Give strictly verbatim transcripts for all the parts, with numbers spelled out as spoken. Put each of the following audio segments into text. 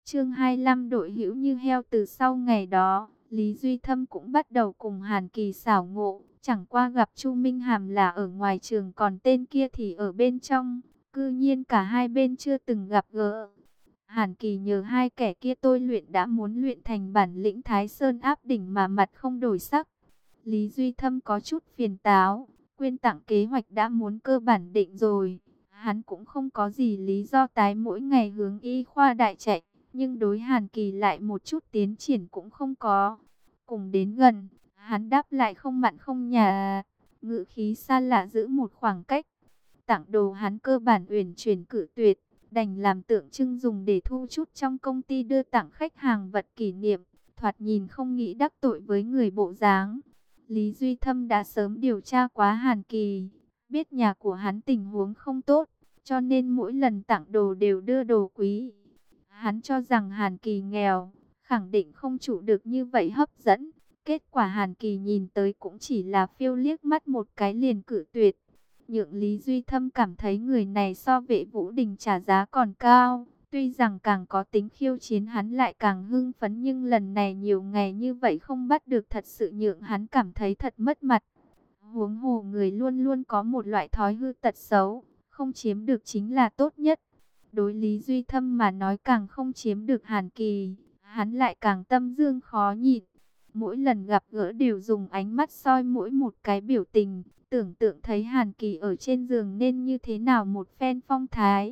Chương hai mươi lăm đội hữu như heo. Từ sau ngày đó, Lý Duy Thâm cũng bắt đầu cùng Hàn Kỳ xảo ngộ, chẳng qua gặp Chu Minh Hàm là ở ngoài trường, còn tên kia thì ở bên trong, cư nhiên cả hai bên chưa từng gặp gỡ. Hàn Kỳ nhờ hai kẻ kia tôi luyện đã muốn luyện thành bản lĩnh Thái Sơn áp đỉnh mà mặt không đổi sắc. Lý Duy Thâm có chút phiền táo, quyên tặng kế hoạch đã muốn cơ bản định rồi. Hắn cũng không có gì lý do tái mỗi ngày hướng y khoa đại chạy, nhưng đối Hàn Kỳ lại một chút tiến triển cũng không có. Cùng đến gần, hắn đáp lại không mặn không nhạt, ngữ khí xa lạ giữ một khoảng cách. Tặng đồ hắn cơ bản uyển chuyển cự tuyệt, đành làm tượng trưng dùng để thu chút trong công ty đưa tặng khách hàng vật kỷ niệm, thoạt nhìn không nghĩ đắc tội với người bộ dáng. Lý Duy Thâm đã sớm điều tra quá Hàn Kỳ, biết nhà của hắn tình huống không tốt, cho nên mỗi lần tặng đồ đều đưa đồ quý. Hắn cho rằng Hàn Kỳ nghèo, khẳng định không trụ được như vậy hấp dẫn. Kết quả Hàn Kỳ nhìn tới cũng chỉ là phiêu liếc mắt một cái liền cự tuyệt. Nhượng Lý Duy Thâm cảm thấy người này so Vệ Vũ Đình trả giá còn cao. Tuy rằng càng có tính khiêu chiến hắn lại càng hưng phấn, nhưng lần này nhiều ngày như vậy không bắt được thật sự nhượng hắn cảm thấy thật mất mặt. Huống hồ người luôn luôn có một loại thói hư tật xấu, không chiếm được chính là tốt nhất. Đối Lý Duy Thâm mà nói càng không chiếm được Hàn Kỳ, hắn lại càng tâm dương khó nhịn. Mỗi lần gặp gỡ đều dùng ánh mắt soi mỗi một cái biểu tình, tưởng tượng thấy Hàn Kỳ ở trên giường nên như thế nào một phen phong thái.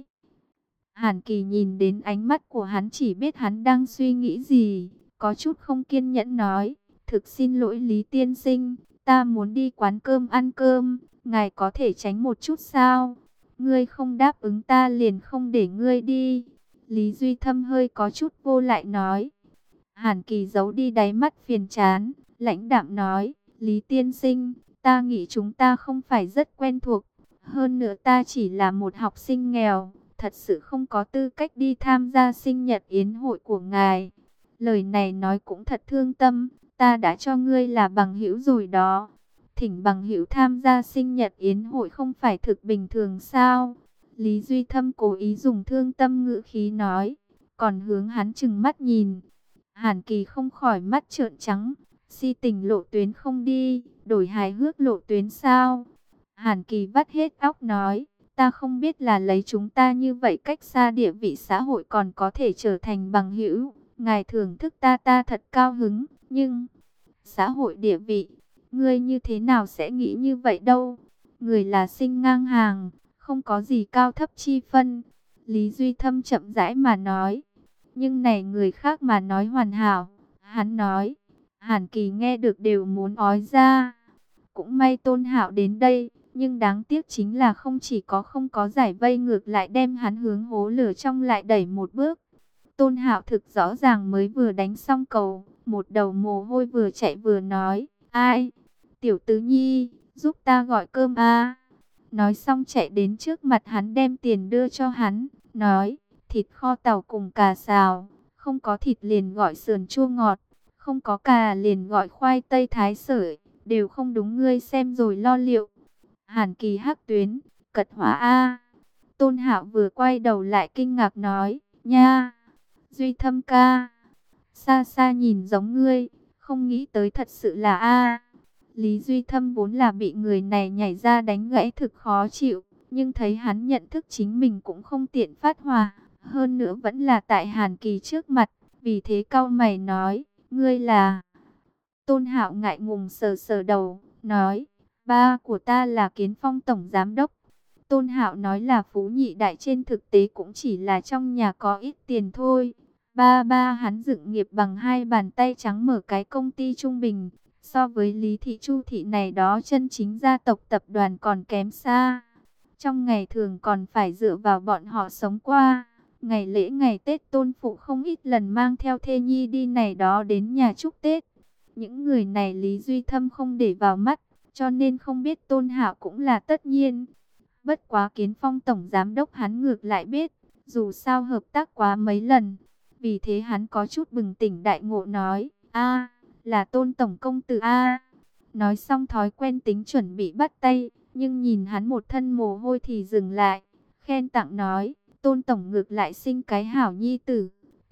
Hàn Kỳ nhìn đến ánh mắt của hắn chỉ biết hắn đang suy nghĩ gì, có chút không kiên nhẫn nói, thực xin lỗi Lý tiên sinh, ta muốn đi quán cơm ăn cơm, ngài có thể tránh một chút sao? Ngươi không đáp ứng ta liền không để ngươi đi. Lý Duy Thâm hơi có chút vô lại nói. Hàn Kỳ giấu đi đáy mắt phiền chán, lãnh đạm nói, Lý tiên sinh, ta nghĩ chúng ta không phải rất quen thuộc. Hơn nữa ta chỉ là một học sinh nghèo, thật sự không có tư cách đi tham gia sinh nhật yến hội của ngài. Lời này nói cũng thật thương tâm, ta đã cho ngươi là bằng hữu rồi đó. Thỉnh bằng hữu tham gia sinh nhật yến hội không phải thực bình thường sao? Lý Duy Thâm cố ý dùng thương tâm ngữ khí nói, còn hướng hắn chừng mắt nhìn. Hàn Kỳ không khỏi mắt trợn trắng, si tình lộ tuyến không đi, đổi hài hước lộ tuyến sao? Hàn Kỳ vắt hết óc nói, ta không biết là lấy chúng ta như vậy cách xa địa vị xã hội còn có thể trở thành bằng hữu. Ngài thưởng thức ta ta thật cao hứng, nhưng xã hội địa vị, ngươi như thế nào sẽ nghĩ như vậy đâu? Người là sinh ngang hàng, không có gì cao thấp chi phân. Lý Duy Thâm chậm rãi mà nói, nhưng này người khác mà nói hoàn hảo. Hắn nói, Hàn Kỳ nghe được đều muốn ói ra. Cũng may Tôn Hạo đến đây, nhưng đáng tiếc chính là không chỉ có không có giải vây, ngược lại đem hắn hướng hố lửa trong lại đẩy một bước. Tôn Hạo thực rõ ràng mới vừa đánh xong cầu, một đầu mồ hôi vừa chạy vừa nói, ai? Tiểu Tứ Nhi, giúp ta gọi cơm a. Nói xong chạy đến trước mặt hắn đem tiền đưa cho hắn, nói, thịt kho tàu cùng cà xào, không có thịt liền gọi sườn chua ngọt, không có cà liền gọi khoai tây thái sợi, đều không đúng, ngươi xem rồi lo liệu. Hàn Kỳ hắc tuyến, cật hỏa a. Tôn Hạo vừa quay đầu lại kinh ngạc nói, nha, Duy Thâm ca, xa xa nhìn giống ngươi, không nghĩ tới thật sự là a. Lý Duy Thâm vốn là bị người này nhảy ra đánh gãy thực khó chịu, nhưng thấy hắn nhận thức chính mình cũng không tiện phát hỏa, hơn nữa vẫn là tại Hàn Kỳ trước mặt, vì thế cau mày nói, ngươi là... Tôn Hạo ngại ngùng sờ sờ đầu, nói, ba của ta là Kiến Phong tổng giám đốc. Tôn Hạo nói là phú nhị đại, trên thực tế cũng chỉ là trong nhà có ít tiền thôi. Ba ba hắn dựng nghiệp bằng hai bàn tay trắng, mở cái công ty trung bình, so với Lý Thị Chu Thị này đó chân chính gia tộc tập đoàn còn kém xa. Trong ngày thường còn phải dựa vào bọn họ sống qua. Ngày lễ ngày Tết Tôn phụ không ít lần mang theo thê nhi đi này đó đến nhà chúc Tết. Những người này Lý Duy Thâm không để vào mắt, cho nên không biết Tôn Hạo cũng là tất nhiên. Bất quá Kiến Phong tổng giám đốc hắn ngược lại biết, dù sao hợp tác quá mấy lần. Vì thế hắn có chút bừng tỉnh đại ngộ nói, a là Tôn tổng công tử a. Nói xong thói quen tính chuẩn bị bắt tay, nhưng nhìn hắn một thân mồ hôi thì dừng lại, khen tặng nói, Tôn tổng ngược lại sinh cái hảo nhi tử,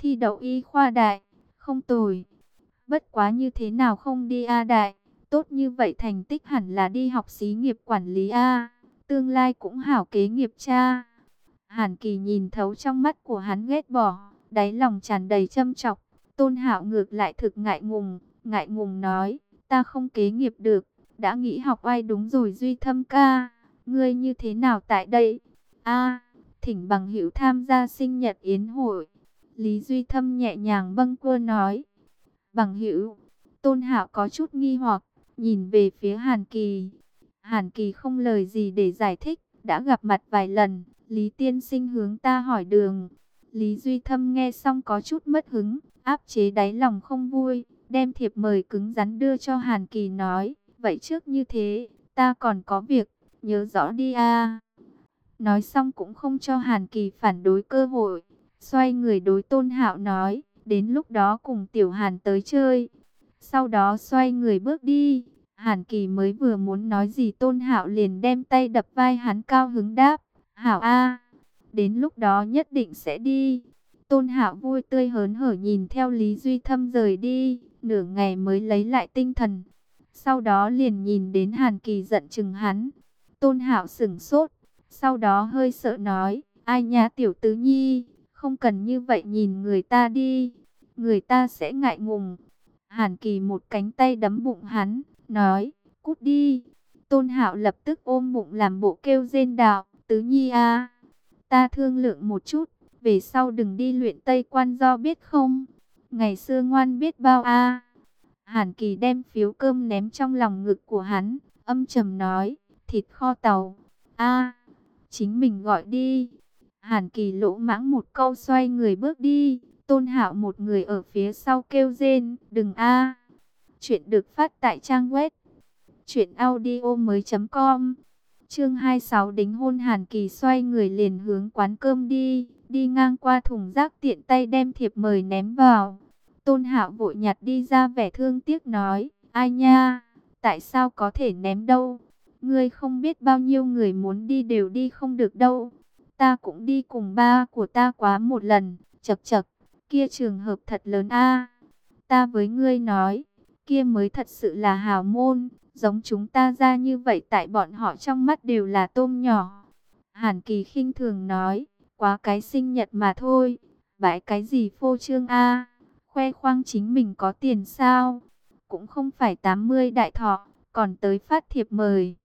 thi đậu y khoa đại, không tồi. Bất quá như thế nào không đi A đại, tốt như vậy thành tích hẳn là đi học xí nghiệp quản lý A, tương lai cũng hảo kế nghiệp cha. Hàn Kỳ nhìn thấu trong mắt của hắn ghét bỏ, đáy lòng tràn đầy châm chọc. Tôn Hạo ngược lại thực ngại ngùng, ngại ngùng nói, ta không kế nghiệp được, đã nghĩ học ai đúng rồi Duy Thâm ca, ngươi như thế nào tại đây? A, thỉnh bằng hữu tham gia sinh nhật yến hội. Lý Duy Thâm nhẹ nhàng bâng quơ nói. Bằng hữu, Tôn Hạo có chút nghi hoặc, nhìn về phía Hàn Kỳ. Hàn Kỳ không lời gì để giải thích, đã gặp mặt vài lần, Lý tiên sinh hướng ta hỏi đường. Lý Duy Thâm nghe xong có chút mất hứng, áp chế đáy lòng không vui, đem thiệp mời cứng rắn đưa cho Hàn Kỳ nói, vậy trước như thế, ta còn có việc, nhớ rõ đi a. Nói xong cũng không cho Hàn Kỳ phản đối cơ hội, xoay người đối Tôn Hạo nói, đến lúc đó cùng Tiểu Hàn tới chơi. Sau đó xoay người bước đi. Hàn Kỳ mới vừa muốn nói gì Tôn Hạo liền đem tay đập vai hắn cao hứng đáp, hảo a, đến lúc đó nhất định sẽ đi. Tôn Hạo vui tươi hớn hở nhìn theo Lý Duy Thâm rời đi, nửa ngày mới lấy lại tinh thần. Sau đó liền nhìn đến Hàn Kỳ giận chừng hắn. Tôn Hạo sững sốt, sau đó hơi sợ nói, ai nha tiểu tứ nhi, không cần như vậy nhìn người ta đi, người ta sẽ ngại ngùng. Hàn Kỳ một cánh tay đấm bụng hắn, nói, cút đi. Tôn Hạo lập tức ôm bụng làm bộ kêu rên đạo, tứ nhi a, ta thương lượng một chút, về sau đừng đi luyện Tây Quan do biết không? Ngày xưa ngoan biết bao a. Hàn Kỳ đem phiếu cơm ném trong lòng ngực của hắn, âm trầm nói, thịt kho tàu. A, chính mình gọi đi. Hàn Kỳ lỗ mãng một câu xoay người bước đi. Tôn Hạo một người ở phía sau kêu rên, đừng a. Chuyện được phát tại trang web truyện audio mới.com. Chương hai mươi sáu đính hôn. Hàn Kỳ xoay người liền hướng quán cơm đi, đi ngang qua thùng rác tiện tay đem thiệp mời ném vào. Tôn Hạo vội nhặt đi ra vẻ thương tiếc nói, ai nha, tại sao có thể ném đâu? Ngươi không biết bao nhiêu người muốn đi đều đi không được đâu. Ta cũng đi cùng ba của ta quá một lần, chật chật, kia trường hợp thật lớn a. Ta với ngươi nói, kia mới thật sự là hào môn, giống chúng ta ra như vậy tại bọn họ trong mắt đều là tôm nhỏ. Hàn Kỳ khinh thường nói, quá cái sinh nhật mà thôi, bãi cái gì phô trương a, khoe khoang chính mình có tiền sao, cũng không phải tám mươi đại thọ, còn tới phát thiệp mời.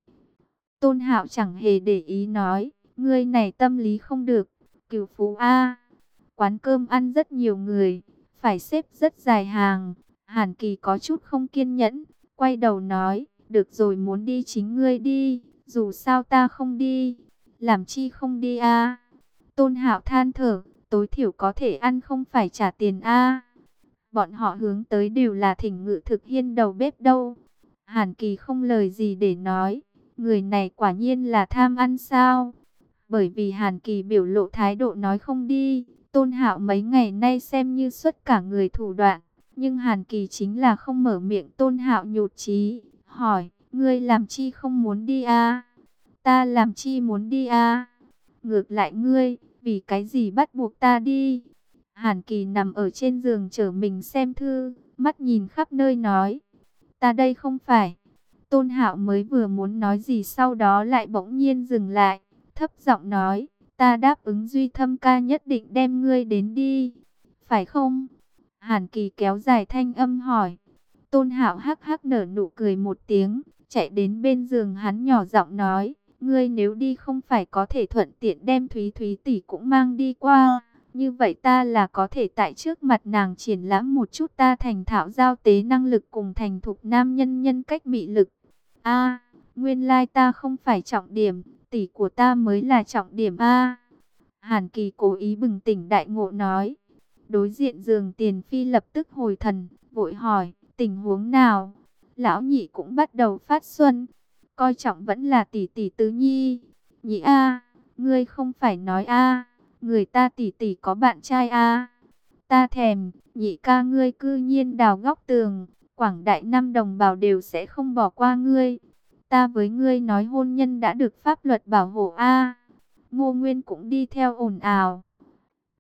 Tôn Hạo chẳng hề để ý nói, ngươi này tâm lý không được, Cửu Phú a. Quán cơm ăn rất nhiều người, phải xếp rất dài hàng. Hàn Kỳ có chút không kiên nhẫn, quay đầu nói, được rồi muốn đi chính ngươi đi, dù sao ta không đi, làm chi không đi a. Tôn Hạo than thở, tối thiểu có thể ăn không phải trả tiền a. Bọn họ hướng tới đều là Thỉnh Ngự Thực Hiên đầu bếp đâu. Hàn Kỳ không lời gì để nói, người này quả nhiên là tham ăn sao. Bởi vì Hàn Kỳ biểu lộ thái độ nói không đi, Tôn Hạo mấy ngày nay xem như xuất cả người thủ đoạn. Nhưng Hàn Kỳ chính là không mở miệng. Tôn Hạo nhụt chí, hỏi, ngươi làm chi không muốn đi a? Ta làm chi muốn đi a? Ngược lại ngươi, vì cái gì bắt buộc ta đi? Hàn Kỳ nằm ở trên giường trở mình xem thư, mắt nhìn khắp nơi nói, ta đây không phải. Tôn Hạo mới vừa muốn nói gì sau đó lại bỗng nhiên dừng lại, thấp giọng nói, ta đáp ứng Duy Thâm ca nhất định đem ngươi đến đi, phải không? Hàn Kỳ kéo dài thanh âm hỏi. Tôn Hạo hắc hắc nở nụ cười một tiếng, chạy đến bên giường hắn nhỏ giọng nói, ngươi nếu đi không phải có thể thuận tiện đem Thúy Thúy tỷ cũng mang đi qua, như vậy ta là có thể tại trước mặt nàng triển lãm một chút ta thành thạo giao tế năng lực cùng thành thục nam nhân nhân cách mị lực. A, nguyên lai ta không phải trọng điểm, tỷ của ta mới là trọng điểm a. Hàn Kỳ cố ý bừng tỉnh đại ngộ nói. Đối diện giường Tiền Phi lập tức hồi thần, vội hỏi, tình huống nào? Lão nhị cũng bắt đầu phát xuân, coi trọng vẫn là tỷ tỷ tứ nhi. Nhị a, ngươi không phải nói a, người ta tỷ tỷ có bạn trai a. Ta thèm, nhị ca ngươi cư nhiên đào góc tường, quảng đại năm đồng bào đều sẽ không bỏ qua ngươi. Ta với ngươi nói hôn nhân đã được pháp luật bảo hộ a. Ngô Nguyên cũng đi theo ồn ào.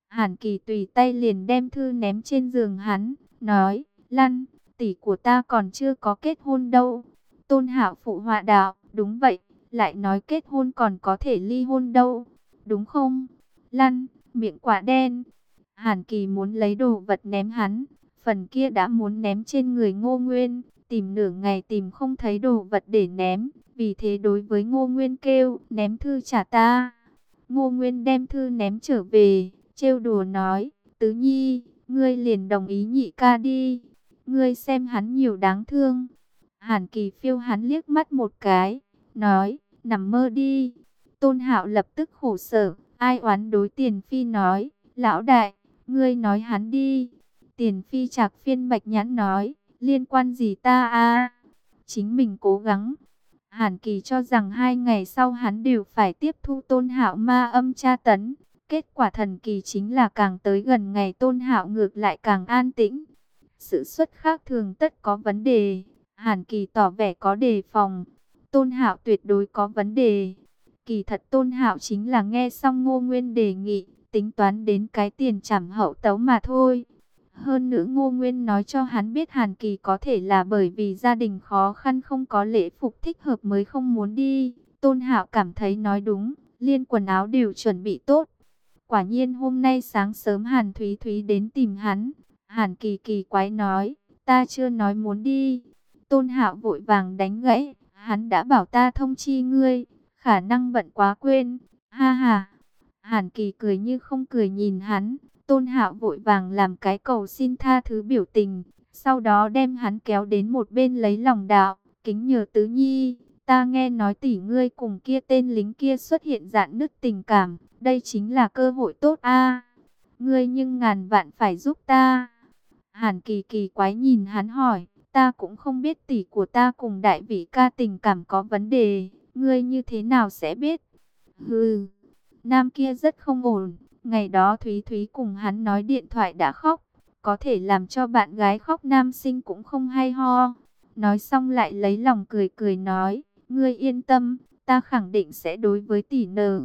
Hàn Kỳ tùy tay liền đem thư ném trên giường hắn, nói, lăn, tỷ của ta còn chưa có kết hôn đâu. Tôn Hạo phụ họa đạo, đúng vậy, lại nói kết hôn còn có thể ly hôn đâu, đúng không? Lăn, miệng quả đen. Hàn Kỳ muốn lấy đồ vật ném hắn, phần kia đã muốn ném trên người Ngô Nguyên, tìm nửa ngày tìm không thấy đồ vật để ném, vì thế đối với Ngô Nguyên kêu, ném thư trả ta. Ngô Nguyên đem thư ném trở về, trêu đùa nói, Tứ Nhi, ngươi liền đồng ý nhị ca đi, ngươi xem hắn nhiều đáng thương. Hàn Kỳ phiêu hắn liếc mắt một cái, nói, nằm mơ đi. Tôn Hạo lập tức khổ sở, ai oán đối Tiền Phi nói, lão đại, ngươi nói hắn đi. Tiền Phi Trạc Phiên bạch nhãn nói, liên quan gì ta a? Chính mình cố gắng. Hàn Kỳ cho rằng hai ngày sau hắn đều phải tiếp thu Tôn Hạo ma âm tra tấn. Kết quả thần kỳ chính là càng tới gần ngày Tôn Hạo ngược lại càng an tĩnh. Sự xuất khác thường tất có vấn đề. Hàn Kỳ tỏ vẻ có đề phòng. Tôn Hạo tuyệt đối có vấn đề. Kỳ thật Tôn Hạo chính là nghe xong Ngô Nguyên đề nghị, tính toán đến cái tiền trảm hậu tấu mà thôi. Hơn nữa Ngô Nguyên nói cho hắn biết Hàn Kỳ có thể là bởi vì gia đình khó khăn không có lễ phục thích hợp mới không muốn đi. Tôn Hạo cảm thấy nói đúng, liên quần áo đều chuẩn bị tốt. Quả nhiên hôm nay sáng sớm Hàn Thúy Thúy đến tìm hắn. Hàn Kỳ kỳ quái nói, ta chưa nói muốn đi. Tôn Hạo vội vàng đánh gãy, hắn đã bảo ta thông chi ngươi, khả năng bận quá quên. Ha ha. Hàn Kỳ cười như không cười nhìn hắn. Tôn Hạo vội vàng làm cái cầu xin tha thứ biểu tình, sau đó đem hắn kéo đến một bên lấy lòng đạo, kính nhờ Tứ Nhi, ta nghe nói tỷ ngươi cùng kia tên lính kia xuất hiện rạn nứt tình cảm, đây chính là cơ hội tốt a. Ngươi nhưng ngàn vạn phải giúp ta. Hàn Kỳ kỳ quái nhìn hắn hỏi, ta cũng không biết tỷ của ta cùng đại vị ca tình cảm có vấn đề, ngươi như thế nào sẽ biết? Hừ, nam kia rất không ổn. Ngày đó Thúy Thúy cùng hắn nói điện thoại đã khóc, có thể làm cho bạn gái khóc nam sinh cũng không hay ho. Nói xong lại lấy lòng cười cười nói, ngươi yên tâm, ta khẳng định sẽ đối với tỷ nở.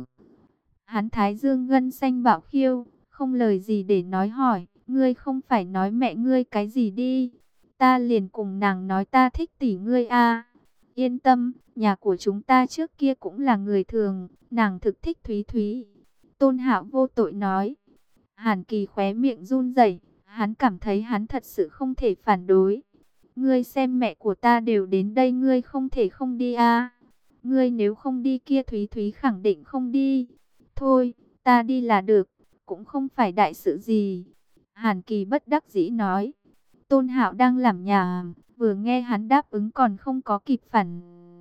Hắn thái dương gân xanh bạo khiêu, không lời gì để nói hỏi, ngươi không phải nói mẹ ngươi cái gì đi. Ta liền cùng nàng nói ta thích tỷ ngươi a. Yên tâm, nhà của chúng ta trước kia cũng là người thường, nàng thực thích Thúy Thúy. Tôn Hạo vô tội nói. Hàn Kỳ khóe miệng run rẩy, hắn cảm thấy hắn thật sự không thể phản đối. Ngươi xem mẹ của ta đều đến đây, ngươi không thể không đi à? Ngươi nếu không đi kia Thúy Thúy khẳng định không đi. Thôi, ta đi là được, cũng không phải đại sự gì. Hàn Kỳ bất đắc dĩ nói. Tôn Hạo đang làm nhà, vừa nghe hắn đáp ứng còn không có kịp phản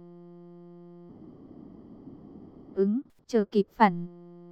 ứng, chờ kịp phản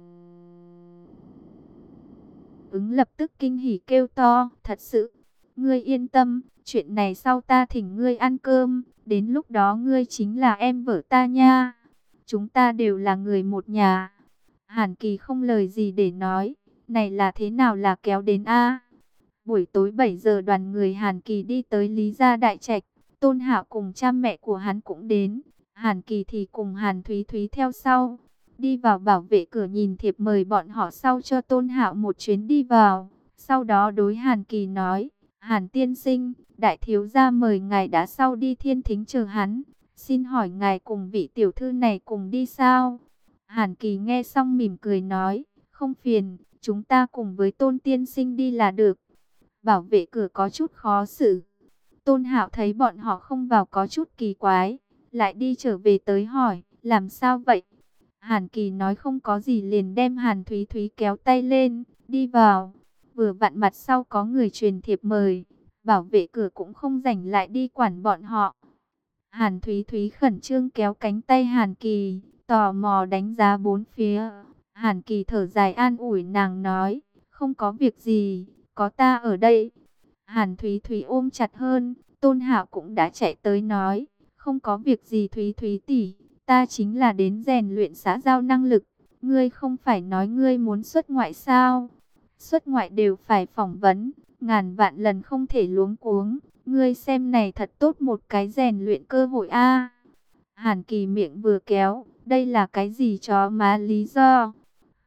ứng lập tức kinh hỉ kêu to, thật sự, ngươi yên tâm, chuyện này sau ta thỉnh ngươi ăn cơm, đến lúc đó ngươi chính là em vợ ta nha, chúng ta đều là người một nhà. Hàn Kỳ không lời gì để nói, này là thế nào là kéo đến a? Buổi tối bảy giờ đoàn người Hàn Kỳ đi tới Lý Gia Đại Trạch, Tôn Hạo cùng cha mẹ của hắn cũng đến, Hàn Kỳ thì cùng Hàn Thúy Thúy theo sau. Đi vào bảo vệ cửa nhìn thiệp mời bọn họ sau cho Tôn Hạo một chuyến đi vào. Sau đó đối Hàn Kỳ nói, Hàn tiên sinh, đại thiếu gia mời ngài đã sau đi thiên thính chờ hắn. Xin hỏi ngài cùng vị tiểu thư này cùng đi sao? Hàn Kỳ nghe xong mỉm cười nói, không phiền, chúng ta cùng với Tôn tiên sinh đi là được. Bảo vệ cửa có chút khó xử. Tôn Hạo thấy bọn họ không vào có chút kỳ quái, lại đi trở về tới hỏi, làm sao vậy? Hàn Kỳ nói không có gì liền đem Hàn Thúy Thúy kéo tay lên, đi vào. Vừa vặn mặt sau có người truyền thiệp mời, bảo vệ cửa cũng không rảnh lại đi quản bọn họ. Hàn Thúy Thúy khẩn trương kéo cánh tay Hàn Kỳ, tò mò đánh giá bốn phía. Hàn Kỳ thở dài an ủi nàng nói, không có việc gì, có ta ở đây. Hàn Thúy Thúy ôm chặt hơn, Tôn Hạo cũng đã chạy tới nói, không có việc gì Thúy Thúy tỷ. Ta chính là đến rèn luyện xã giao năng lực. Ngươi không phải nói ngươi muốn xuất ngoại sao? Xuất ngoại đều phải phỏng vấn, ngàn vạn lần không thể luống cuống. Ngươi xem này thật tốt một cái rèn luyện cơ hội a. Hàn Kỳ miệng vừa kéo, đây là cái gì chó má lý do?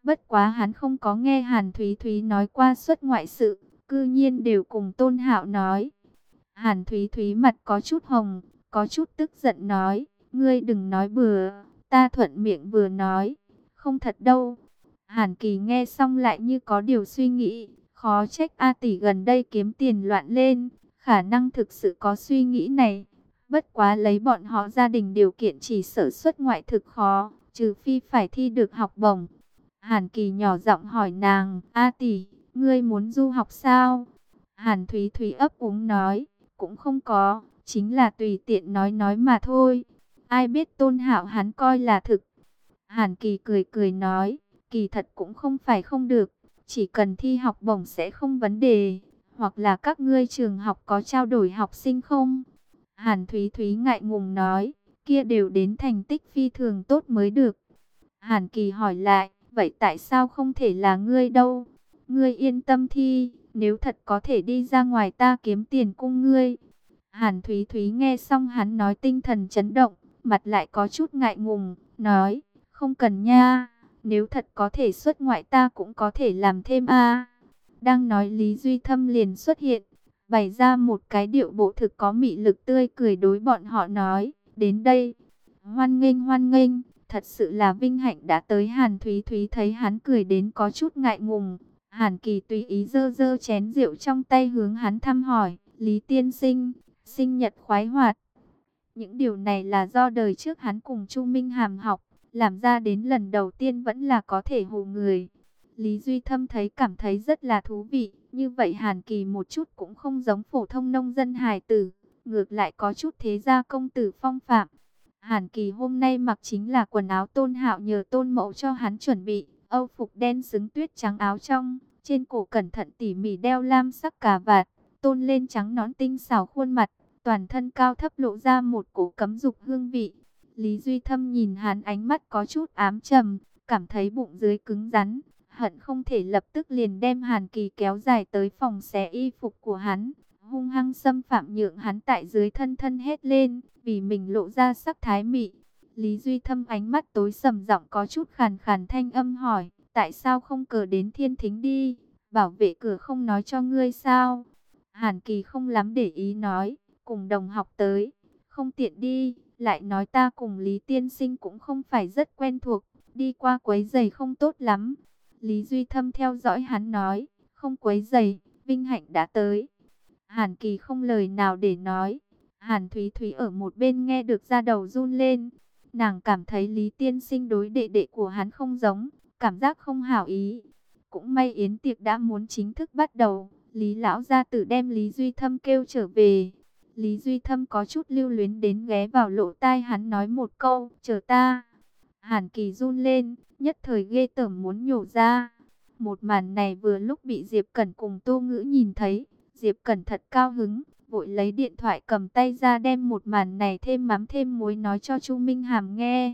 Bất quá hắn không có nghe Hàn Thúy Thúy nói qua xuất ngoại sự, cư nhiên đều cùng Tôn Hạo nói. Hàn Thúy Thúy mặt có chút hồng, có chút tức giận nói, ngươi đừng nói bừa, ta thuận miệng vừa nói, không thật đâu. Hàn Kỳ nghe xong lại như có điều suy nghĩ, khó trách A tỷ gần đây kiếm tiền loạn lên, khả năng thực sự có suy nghĩ này. Bất quá lấy bọn họ gia đình điều kiện chỉ sở xuất ngoại thực khó, trừ phi phải thi được học bổng. Hàn Kỳ nhỏ giọng hỏi nàng, A tỷ, ngươi muốn du học sao? Hàn Thúy Thúy ấp úng nói, cũng không có, chính là tùy tiện nói nói mà thôi. Ai biết Tôn Hạo hắn coi là thực. Hàn Kỳ cười cười nói, kỳ thật cũng không phải không được, chỉ cần thi học bổng sẽ không vấn đề, hoặc là các ngươi trường học có trao đổi học sinh không? Hàn Thúy Thúy ngại ngùng nói, kia đều đến thành tích phi thường tốt mới được. Hàn Kỳ hỏi lại, vậy tại sao không thể là ngươi đâu? Ngươi yên tâm thi, nếu thật có thể đi ra ngoài ta kiếm tiền cung ngươi. Hàn Thúy Thúy nghe xong hắn nói tinh thần chấn động, mặt lại có chút ngại ngùng, nói, không cần nha, nếu thật có thể xuất ngoại ta cũng có thể làm thêm a. Đang nói Lý Duy Thâm liền xuất hiện, bày ra một cái điệu bộ thực có mị lực tươi cười đối bọn họ nói, đến đây, hoan nghênh hoan nghênh, thật sự là vinh hạnh đã tới. Hàn Thúy Thúy thấy hắn cười đến có chút ngại ngùng, Hàn Kỳ tùy ý dơ dơ chén rượu trong tay hướng hắn thăm hỏi, Lý tiên sinh, sinh nhật khoái hoạt. Những điều này là do đời trước hắn cùng Chu Minh Hàm học, làm ra đến lần đầu tiên vẫn là có thể hù người. Lý Duy Thâm thấy cảm thấy rất là thú vị, như vậy Hàn Kỳ một chút cũng không giống phổ thông nông dân hài tử, ngược lại có chút thế gia công tử phong phạm. Hàn Kỳ hôm nay mặc chính là quần áo Tôn Hạo nhờ Tôn Mậu cho hắn chuẩn bị, âu phục đen xứng tuyết trắng áo trong, trên cổ cẩn thận tỉ mỉ đeo lam sắc cà vạt, tôn lên trắng nõn tinh xảo khuôn mặt, toàn thân cao thấp lộ ra một cổ cấm dục hương vị. Lý Duy Thâm nhìn hắn ánh mắt có chút ám trầm, cảm thấy bụng dưới cứng rắn, hận không thể lập tức liền đem Hàn Kỳ kéo dài tới phòng xé y phục của hắn, hung hăng xâm phạm nhượng hắn tại dưới thân thân hét lên, vì mình lộ ra sắc thái mị. Lý Duy Thâm ánh mắt tối sầm, giọng có chút khàn khàn thanh âm hỏi, tại sao không cờ đến thiên thính đi, bảo vệ cửa không nói cho ngươi sao? Hàn Kỳ không lắm để ý nói, cùng đồng học tới, không tiện đi, lại nói ta cùng Lý tiên sinh cũng không phải rất quen thuộc, đi qua quấy giày không tốt lắm. Lý Duy Thâm theo dõi hắn nói, không quấy giày, vinh hạnh đã tới. Hàn Kỳ không lời nào để nói. Hàn Thúy Thúy ở một bên nghe được da đầu run lên. Nàng cảm thấy Lý tiên sinh đối đệ đệ của hắn không giống, cảm giác không hảo ý. Cũng may yến tiệc đã muốn chính thức bắt đầu, Lý lão gia tử đem Lý Duy Thâm kêu trở về. Lý Duy Thâm có chút lưu luyến đến ghé vào lỗ tai hắn nói một câu, chờ ta. Hàn Kỳ run lên, nhất thời ghê tởm muốn nhổ ra. Một màn này vừa lúc bị Diệp Cẩn cùng Tô Ngữ nhìn thấy. Diệp Cẩn thật cao hứng, vội lấy điện thoại cầm tay ra đem một màn này thêm mắm thêm muối nói cho Chu Minh Hàm nghe.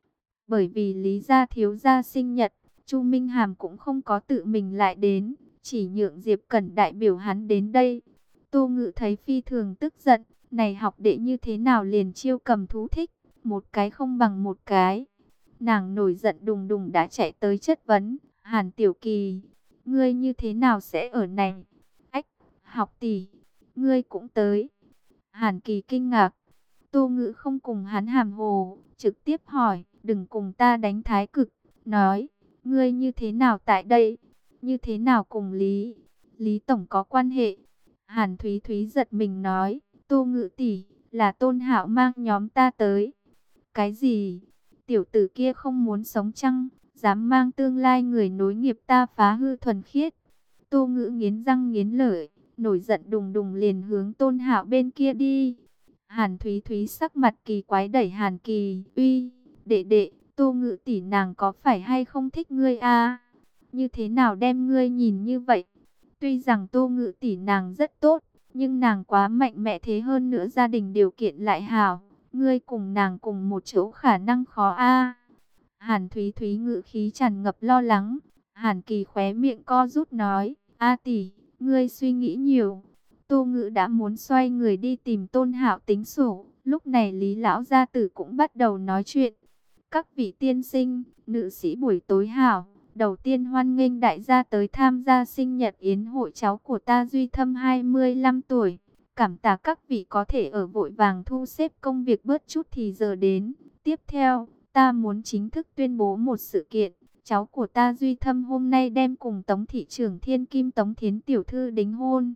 Bởi vì Lý gia thiếu gia sinh nhật, Chu Minh Hàm cũng không có tự mình lại đến, chỉ nhượng Diệp Cẩn đại biểu hắn đến đây. Tô Ngữ thấy phi thường tức giận, này học đệ như thế nào liền chiêu cầm thú thích, một cái không bằng một cái. Nàng nổi giận đùng đùng đã chạy tới chất vấn, Hàn Tiểu Kỳ, ngươi như thế nào sẽ ở này? Ách, học tỷ, ngươi cũng tới. Hàn Kỳ kinh ngạc, Tô Ngữ không cùng hắn hàm hồ, trực tiếp hỏi, đừng cùng ta đánh thái cực, nói, ngươi như thế nào tại đây? Như thế nào cùng Lý? Lý Tổng có quan hệ? Hàn Thúy Thúy giật mình nói, Tô Ngữ tỷ, là Tôn Hạo mang nhóm ta tới. Cái gì? Tiểu tử kia không muốn sống chăng? Dám mang tương lai người nối nghiệp ta phá hư thuần khiết. Tô Ngữ nghiến răng nghiến lợi, nổi giận đùng đùng liền hướng Tôn Hạo bên kia đi. Hàn Thúy Thúy sắc mặt kỳ quái đẩy Hàn Kỳ, uy, đệ đệ, Tô Ngữ tỷ nàng có phải hay không thích ngươi a? Như thế nào đem ngươi nhìn như vậy? Tuy rằng Tô Ngữ tỷ nàng rất tốt, nhưng nàng quá mạnh mẽ, thế hơn nữa gia đình điều kiện lại hảo, ngươi cùng nàng cùng một chỗ khả năng khó a. Hàn Thúy Thúy ngữ khí tràn ngập lo lắng. Hàn Kỳ khóe miệng co rút nói, a tỷ, ngươi suy nghĩ nhiều. Tô Ngữ đã muốn xoay người đi tìm Tôn Hạo tính sổ, lúc này Lý lão gia tử cũng bắt đầu nói chuyện. Các vị tiên sinh, nữ sĩ buổi tối hảo, Đầu tiên hoan nghênh đại gia tới tham gia sinh nhật yến hội cháu của ta Duy Thâm hai mươi lăm tuổi. Cảm tạ các vị có thể ở vội vàng thu xếp công việc bớt chút thì giờ đến. Tiếp theo, ta muốn chính thức tuyên bố một sự kiện. Cháu của ta Duy Thâm hôm nay đem cùng Tống thị trưởng Thiên Kim Tống Thiến tiểu thư đính hôn.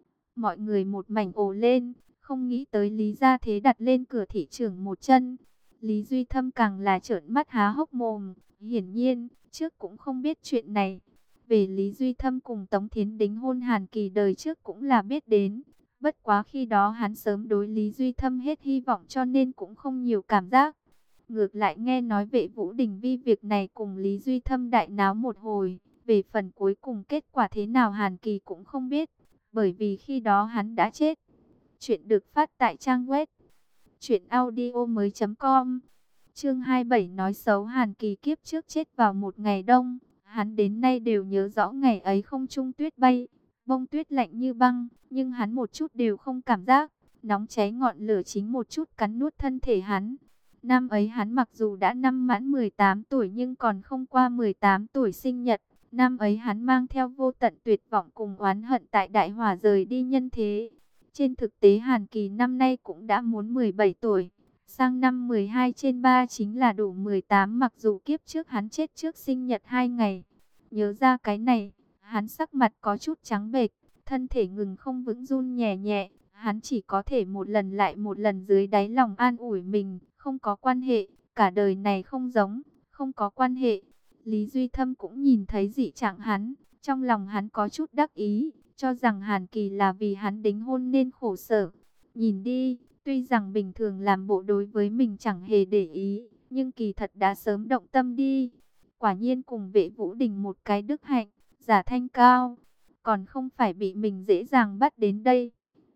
Mọi người một mảnh ồ lên, không nghĩ tới Lý gia thế đặt lên cửa thị trưởng một chân. Lý Duy Thâm càng là trợn mắt há hốc mồm, hiển nhiên, trước cũng không biết chuyện này. Về Lý Duy Thâm cùng Tống Thiến đính hôn Hàn Kỳ đời trước cũng là biết đến. Bất quá khi đó hắn sớm đối Lý Duy Thâm hết hy vọng cho nên cũng không nhiều cảm giác. Ngược lại nghe nói Vệ Vũ Đình vì việc này cùng Lý Duy Thâm đại náo một hồi. Về phần cuối cùng kết quả thế nào Hàn Kỳ cũng không biết, bởi vì khi đó hắn đã chết. Chuyện được phát tại trang web truyện audio mới chấm com. Chương hai mươi bảy nói xấu Hàn Kỳ kiếp trước chết vào một ngày đông. Hắn đến nay đều nhớ rõ ngày ấy không trung tuyết bay, bông tuyết lạnh như băng, nhưng hắn một chút đều không cảm giác. Nóng cháy ngọn lửa chính một chút cắn nuốt thân thể hắn. Năm ấy hắn mặc dù đã năm mãn mười tám tuổi nhưng còn không qua mười tám tuổi sinh nhật. Năm ấy hắn mang theo vô tận tuyệt vọng cùng oán hận tại đại hỏa rời đi nhân thế. Trên thực tế Hàn Kỳ năm nay cũng đã muốn mười bảy tuổi. Sang năm mười hai trên ba chính là đủ mười tám, mặc dù kiếp trước hắn chết trước sinh nhật hai ngày. Nhớ ra cái này, hắn sắc mặt có chút trắng bệch, thân thể ngừng không vững run nhẹ nhẹ. Hắn chỉ có thể một lần lại một lần dưới đáy lòng an ủi mình, không có quan hệ, cả đời này không giống, không có quan hệ. Lý Duy Thâm cũng nhìn thấy dị trạng hắn, trong lòng hắn có chút đắc ý, cho rằng Hàn Kỳ là vì hắn đính hôn nên khổ sở. Nhìn đi, tuy rằng bình thường làm bộ đối với mình chẳng hề để ý, nhưng kỳ thật đã sớm động tâm đi. Quả nhiên cùng Vệ Vũ Đình một cái đức hạnh, giả thanh cao, còn không phải bị mình dễ dàng bắt đến đây.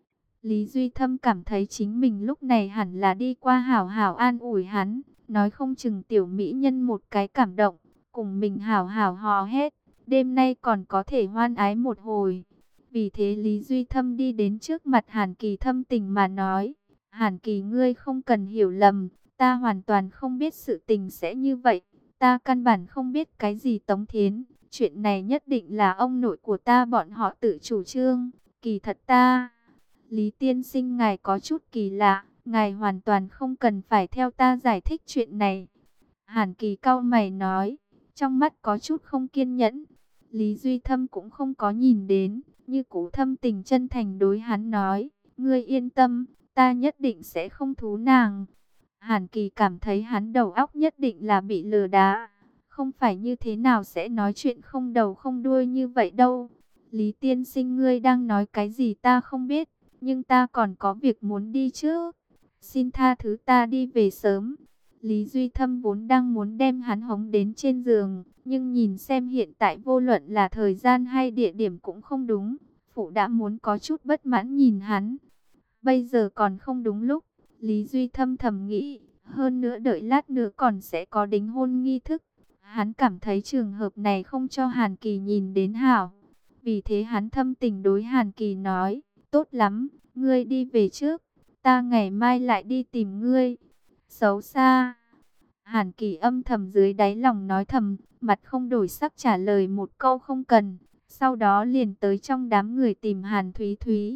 Lý Duy Thâm cảm thấy chính mình lúc này hẳn là đi qua hảo hảo an ủi hắn, nói không chừng tiểu mỹ nhân một cái cảm động, cùng mình hảo hảo hò hét, đêm nay còn có thể hoan ái một hồi. Vì thế Lý Duy Thâm đi đến trước mặt Hàn Kỳ thâm tình mà nói, Hàn Kỳ ngươi không cần hiểu lầm, ta hoàn toàn không biết sự tình sẽ như vậy, ta căn bản không biết cái gì Tống Thiến, chuyện này nhất định là ông nội của ta bọn họ tự chủ trương, kỳ thật ta... Lý tiên sinh ngài có chút kỳ lạ, ngài hoàn toàn không cần phải theo ta giải thích chuyện này. Hàn Kỳ cau mày nói, trong mắt có chút không kiên nhẫn. Lý Duy Thâm cũng không có nhìn đến, như cũ thâm tình chân thành đối hắn nói, ngươi yên tâm, ta nhất định sẽ không thú nàng. Hàn Kỳ cảm thấy hắn đầu óc nhất định là bị lừa đá, không phải như thế nào sẽ nói chuyện không đầu không đuôi như vậy đâu. Lý tiên sinh ngươi đang nói cái gì ta không biết, nhưng ta còn có việc muốn đi trước. Xin tha thứ ta đi về sớm. Lý Duy Thâm vốn đang muốn đem hắn hống đến trên giường, nhưng nhìn xem hiện tại vô luận là thời gian hay địa điểm cũng không đúng. Phụ đã muốn có chút bất mãn nhìn hắn. Bây giờ còn không đúng lúc. Lý Duy Thâm thầm nghĩ, hơn nữa đợi lát nữa còn sẽ có đính hôn nghi thức. Hắn cảm thấy trường hợp này không cho Hàn Kỳ nhìn đến hảo. Vì thế hắn thâm tình đối Hàn Kỳ nói, tốt lắm, ngươi đi về trước, ta ngày mai lại đi tìm ngươi. Xấu xa. Hàn Kỳ âm thầm dưới đáy lòng nói thầm, mặt không đổi sắc trả lời một câu không cần. Sau đó liền tới trong đám người tìm Hàn Thúy Thúy.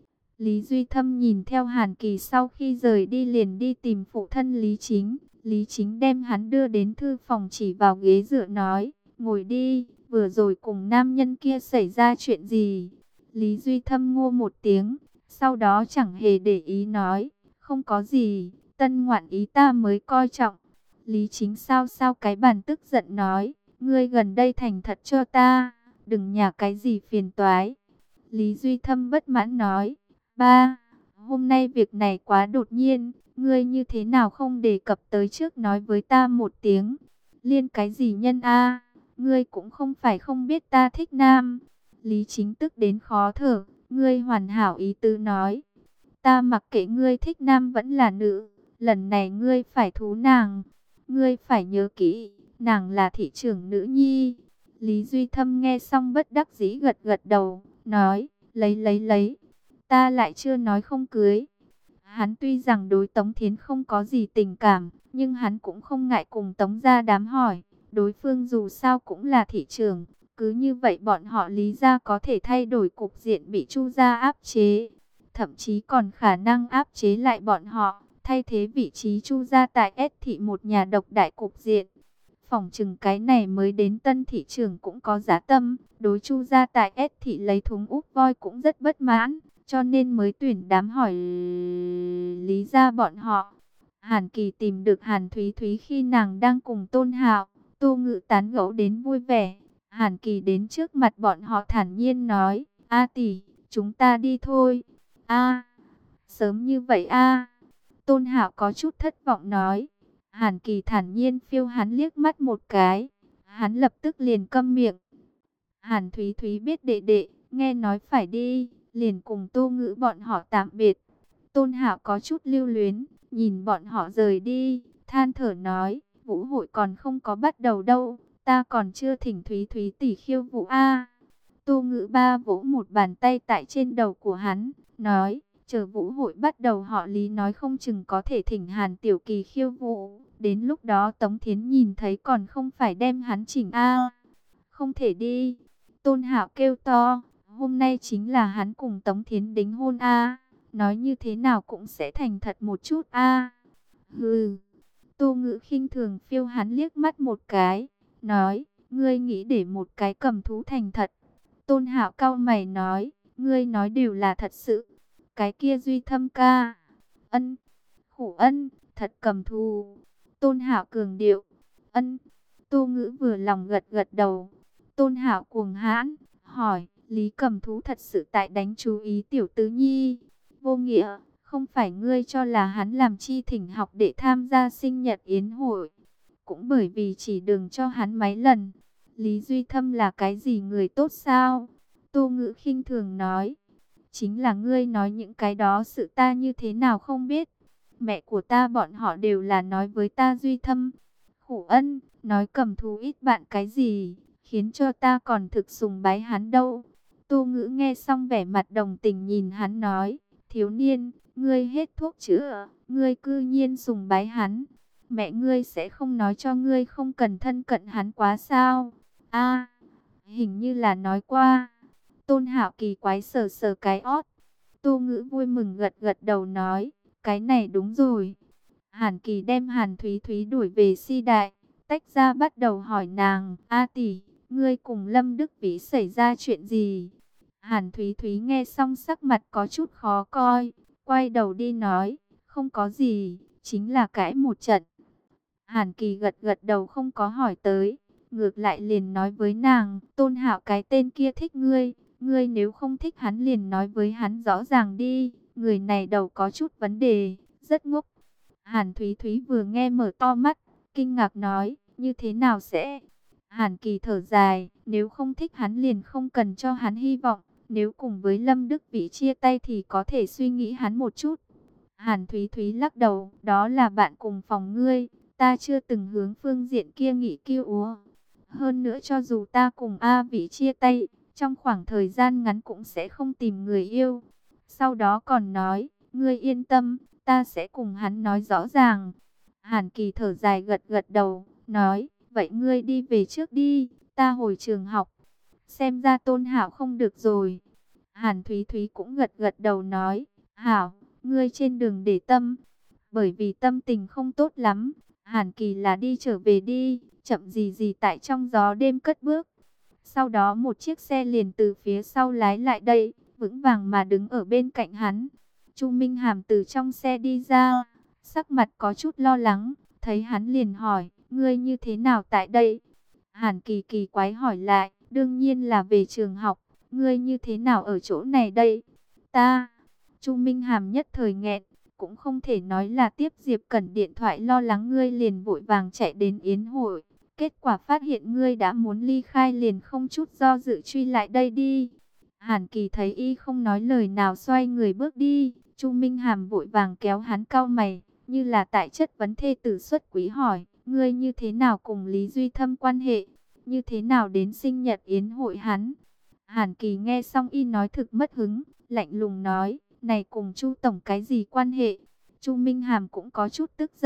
Lý Duy Thâm nhìn theo Hàn Kỳ sau khi rời đi liền đi tìm phụ thân Lý Chính. Lý Chính đem hắn đưa đến thư phòng chỉ vào ghế dựa nói, ngồi đi, vừa rồi cùng nam nhân kia xảy ra chuyện gì? Lý Duy Thâm ngô một tiếng, sau đó chẳng hề để ý nói, không có gì, tân ngoạn ý ta mới coi trọng. Lý Chính sao sao cái bàn tức giận nói, ngươi gần đây thành thật cho ta, đừng nhả cái gì phiền toái. Lý Duy Thâm bất mãn nói, ba, hôm nay việc này quá đột nhiên, ngươi như thế nào không đề cập tới trước nói với ta một tiếng. Liên cái gì nhân a, ngươi cũng không phải không biết ta thích nam. Lý Chính tức đến khó thở, ngươi hoàn hảo ý tứ nói, ta mặc kệ ngươi thích nam vẫn là nữ, lần này ngươi phải thú nàng, ngươi phải nhớ kỹ, nàng là thị trưởng nữ nhi. Lý Duy Thâm nghe xong bất đắc dĩ gật gật đầu, nói, lấy lấy lấy, ta lại chưa nói không cưới. Hắn tuy rằng đối Tống Thiến không có gì tình cảm, nhưng hắn cũng không ngại cùng Tống gia đám hỏi, Đối phương dù sao cũng là thị trưởng, cứ như vậy bọn họ Lý gia có thể thay đổi cục diện bị Chu gia áp chế, thậm chí còn khả năng áp chế lại bọn họ, thay thế vị trí Chu gia tại S thị một nhà độc đại cục diện. Phỏng chừng cái này mới đến tân thị trưởng cũng có giá tâm, đối Chu gia tại S thị lấy thúng úp voi cũng rất bất mãn, cho nên mới tuyển đám hỏi Lý gia bọn họ. Hàn Kỳ tìm được Hàn Thúy Thúy khi nàng đang cùng Tôn Hạo, Tô Ngự tán gẫu đến vui vẻ. Hàn Kỳ đến trước mặt bọn họ thản nhiên nói, A tỷ, chúng ta đi thôi. A, sớm như vậy a? Tôn Hạo có chút thất vọng nói. Hàn Kỳ thản nhiên phiêu hắn liếc mắt một cái, hắn lập tức liền câm miệng. Hàn Thúy Thúy biết đệ đệ, nghe nói phải đi, liền cùng Tô Ngữ bọn họ tạm biệt. Tôn Hạo có chút lưu luyến, nhìn bọn họ rời đi, than thở nói, vũ hội còn không có bắt đầu đâu, ta còn chưa thỉnh Thúy Thúy tỷ khiêu vũ a. Tô Ngữ ba vỗ một bàn tay tại trên đầu của hắn, nói, chờ vũ hội bắt đầu họ Lý nói không chừng có thể thỉnh Hàn Tiểu Kỳ khiêu vũ, đến lúc đó Tống Thiến nhìn thấy còn không phải đem hắn chỉnh a. Không thể đi. Tôn Hạo kêu to, hôm nay chính là hắn cùng Tống Thiến đính hôn a, nói như thế nào cũng sẽ thành thật một chút a. Hừ. Tô Ngữ khinh thường phiêu hắn liếc mắt một cái, nói, ngươi nghĩ để một cái cầm thú thành thật. Tôn Hạo cau mày nói, ngươi nói đều là thật sự. Cái kia Duy Thâm ca. Ân. Khủ ân, thật cầm thú. Tôn Hạo cường điệu. Ân. Tô Ngữ vừa lòng gật gật đầu. Tôn Hạo cuồng hãn, hỏi, Lý Cầm Thú thật sự tại đánh chú ý tiểu tứ nhi. Vô nghĩa, không phải ngươi cho là hắn làm chi thỉnh học để tham gia sinh nhật yến hội. Cũng bởi vì chỉ đường cho hắn mấy lần. Lý Duy Thâm là cái gì người tốt sao? Tô Ngữ khinh thường nói. Chính là ngươi nói những cái đó sự ta như thế nào không biết. Mẹ của ta bọn họ đều là nói với ta Duy Thâm. Khủ ân, nói Cầm Thú ít bạn cái gì, khiến cho ta còn thực sùng bái hắn đâu. Tô Ngữ nghe xong vẻ mặt đồng tình nhìn hắn nói, thiếu niên, ngươi hết thuốc chữa, ngươi cư nhiên sùng bái hắn. Mẹ ngươi sẽ không nói cho ngươi không cần thân cận hắn quá sao? A, hình như là nói qua. Tôn Hạo kỳ quái sờ sờ cái ót. Tô Ngữ vui mừng gật gật đầu nói, cái này đúng rồi. Hàn Kỳ đem Hàn Thúy Thúy đuổi về si đại, tách ra bắt đầu hỏi nàng, A tỷ, ngươi cùng Lâm Đức Vĩ xảy ra chuyện gì? Hàn Thúy Thúy nghe xong sắc mặt có chút khó coi, quay đầu đi nói, không có gì, chính là cãi một trận. Hàn Kỳ gật gật đầu không có hỏi tới, ngược lại liền nói với nàng, Tôn Hạo cái tên kia thích ngươi, ngươi nếu không thích hắn liền nói với hắn rõ ràng đi, người này đầu có chút vấn đề, rất ngốc. Hàn Thúy Thúy vừa nghe mở to mắt, kinh ngạc nói, như thế nào sẽ? Hàn Kỳ thở dài, nếu không thích hắn liền không cần cho hắn hy vọng, nếu cùng với Lâm Đức Vĩ chia tay thì có thể suy nghĩ hắn một chút. Hàn Thúy Thúy lắc đầu, đó là bạn cùng phòng ngươi, ta chưa từng hướng phương diện kia nghĩ kiêu úa. Hơn nữa cho dù ta cùng A Vĩ chia tay, trong khoảng thời gian ngắn cũng sẽ không tìm người yêu. Sau đó còn nói, ngươi yên tâm, ta sẽ cùng hắn nói rõ ràng. Hàn Kỳ thở dài gật gật đầu, nói, vậy ngươi đi về trước đi, ta hồi trường học. Xem ra Tôn Hạo không được rồi. Hàn Thúy Thúy cũng gật gật đầu nói, Hảo, ngươi trên đường để tâm. Bởi vì tâm tình không tốt lắm, Hàn Kỳ là đi trở về đi, chậm gì gì tại trong gió đêm cất bước. Sau đó một chiếc xe liền từ phía sau lái lại đây, vững vàng mà đứng ở bên cạnh hắn. Chu Minh Hàm từ trong xe đi ra, sắc mặt có chút lo lắng, thấy hắn liền hỏi, ngươi như thế nào tại đây? Hàn Kỳ kỳ quái hỏi lại, đương nhiên là về trường học, ngươi như thế nào ở chỗ này đây? Ta, Chu Minh Hàm nhất thời nghẹn, cũng không thể nói là tiếp Diệp Cẩn điện thoại lo lắng ngươi liền vội vàng chạy đến yến hội. Kết quả phát hiện ngươi đã muốn ly khai liền không chút do dự truy lại đây đi. Hàn Kỳ thấy y không nói lời nào xoay người bước đi. Chu Minh Hàm vội vàng kéo hắn cau mày, như là tại chất vấn thê tử xuất quý hỏi, ngươi như thế nào cùng Lý Duy Thâm quan hệ, như thế nào đến sinh nhật yến hội hắn. Hàn Kỳ nghe xong y nói thực mất hứng, lạnh lùng nói, này cùng Chu Tổng cái gì quan hệ. Chu Minh Hàm cũng có chút tức giận,